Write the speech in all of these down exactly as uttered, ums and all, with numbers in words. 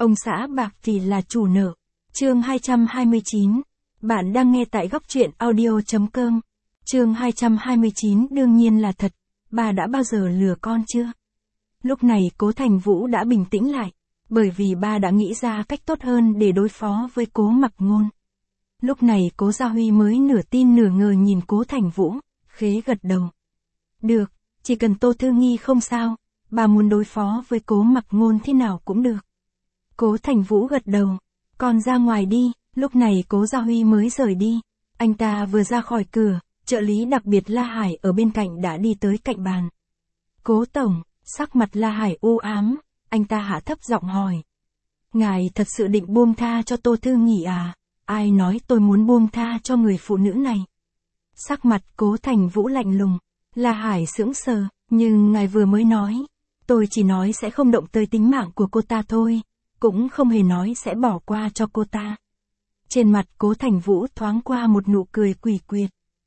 Ông xã bạc thì là chủ nợ. Chương hai trăm hai mươi chín. Bạn đang nghe tại góc truyện audio.com. Chương hai trăm hai mươi chín đương nhiên là thật. Bà đã bao giờ lừa con chưa? Lúc này Cố Thành Vũ đã bình tĩnh lại, bởi vì ba đã nghĩ ra cách tốt hơn để đối phó với Cố Mặc Ngôn. Lúc này Cố Gia Huy mới nửa tin nửa ngờ nhìn Cố Thành Vũ, khế gật đầu. Được, chỉ cần Tô Thư Nghi không sao, bà muốn đối phó với Cố Mặc Ngôn thế nào cũng được. Cố Thành Vũ gật đầu, con ra ngoài đi. Lúc này Cố Gia Huy mới rời đi. Anh ta vừa ra khỏi cửa, trợ lý đặc biệt La Hải ở bên cạnh đã đi tới cạnh bàn. Cố tổng, sắc mặt La Hải u ám, anh ta hạ thấp giọng hỏi. Ngài thật sự định buông tha cho Tô Thư Nghi à? Ai nói tôi muốn buông tha cho người phụ nữ này? Sắc mặt Cố Thành Vũ lạnh lùng. La Hải sững sờ, nhưng ngài vừa mới nói, tôi chỉ nói sẽ không động tới tính mạng của cô ta thôi, cũng không hề nói sẽ bỏ qua cho cô ta. Trên mặt Cố Thành Vũ thoáng qua một nụ cười quỷ quyệt.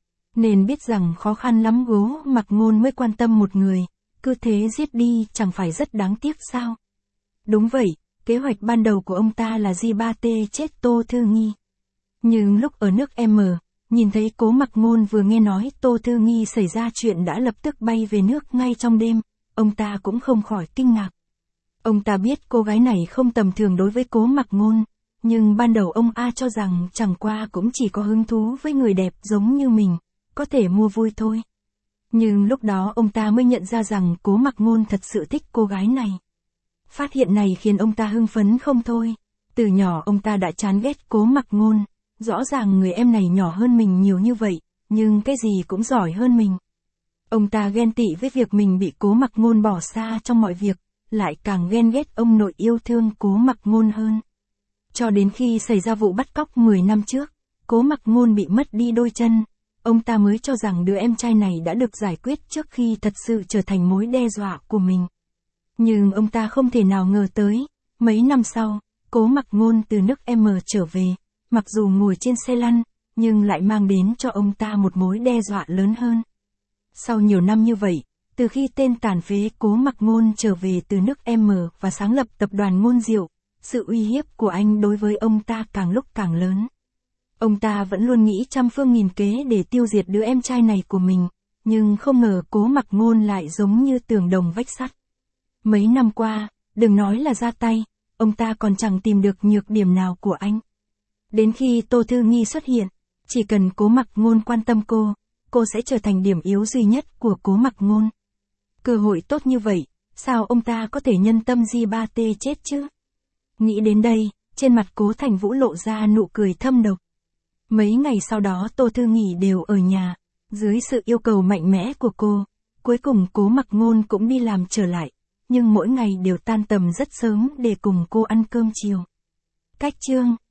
Nên biết rằng khó khăn lắm Cố Mặc Ngôn mới quan tâm một người, cứ thế giết đi chẳng phải rất đáng tiếc sao? Đúng vậy, kế hoạch ban đầu của ông ta là G ba T chết Tô Thư Nghi. Nhưng lúc ở nước M, nhìn thấy Cố Mặc Ngôn vừa nghe nói Tô Thư Nghi xảy ra chuyện đã lập tức bay về nước ngay trong đêm, ông ta cũng không khỏi kinh ngạc. Ông ta biết cô gái này không tầm thường đối với Cố Mặc Ngôn, nhưng ban đầu ông A cho rằng chẳng qua cũng chỉ có hứng thú với người đẹp giống như mình, có thể mua vui thôi. Nhưng lúc đó ông ta mới nhận ra rằng Cố Mặc Ngôn thật sự thích cô gái này. Phát hiện này khiến ông ta hưng phấn không thôi. Từ nhỏ ông ta đã chán ghét Cố Mặc Ngôn, rõ ràng người em này nhỏ hơn mình nhiều như vậy, nhưng cái gì cũng giỏi hơn mình. Ông ta ghen tị với việc mình bị Cố Mặc Ngôn bỏ xa trong mọi việc, lại càng ghen ghét ông nội yêu thương Cố Mặc Ngôn hơn. Cho đến khi xảy ra vụ bắt cóc mười năm trước, Cố Mặc Ngôn bị mất đi đôi chân, ông ta mới cho rằng đứa em trai này đã được giải quyết trước khi thật sự trở thành mối đe dọa của mình. Nhưng ông ta không thể nào ngờ tới, mấy năm sau, Cố Mặc Ngôn từ nước M trở về, mặc dù ngồi trên xe lăn, nhưng lại mang đến cho ông ta một mối đe dọa lớn hơn. Sau nhiều năm như vậy, từ khi tên tàn phế Cố Mặc Ngôn trở về từ nước M và sáng lập tập đoàn Ngôn Diệu, sự uy hiếp của anh đối với ông ta càng lúc càng lớn. Ông ta vẫn luôn nghĩ trăm phương nghìn kế để tiêu diệt đứa em trai này của mình, nhưng không ngờ Cố Mặc Ngôn lại giống như tường đồng vách sắt. Mấy năm qua, đừng nói là ra tay, ông ta còn chẳng tìm được nhược điểm nào của anh. Đến khi Tô Thư Nghi xuất hiện, chỉ cần Cố Mặc Ngôn quan tâm cô, cô sẽ trở thành điểm yếu duy nhất của Cố Mặc Ngôn. Cơ hội tốt như vậy, sao ông ta có thể nhân tâm G ba T chết chứ? Nghĩ đến đây, trên mặt Cố Thành Vũ lộ ra nụ cười thâm độc. Mấy ngày sau đó Tô Thư Nghi đều ở nhà, dưới sự yêu cầu mạnh mẽ của cô, cuối cùng Cố Mặc Ngôn cũng đi làm trở lại, nhưng mỗi ngày đều tan tầm rất sớm để cùng cô ăn cơm chiều. Cách chương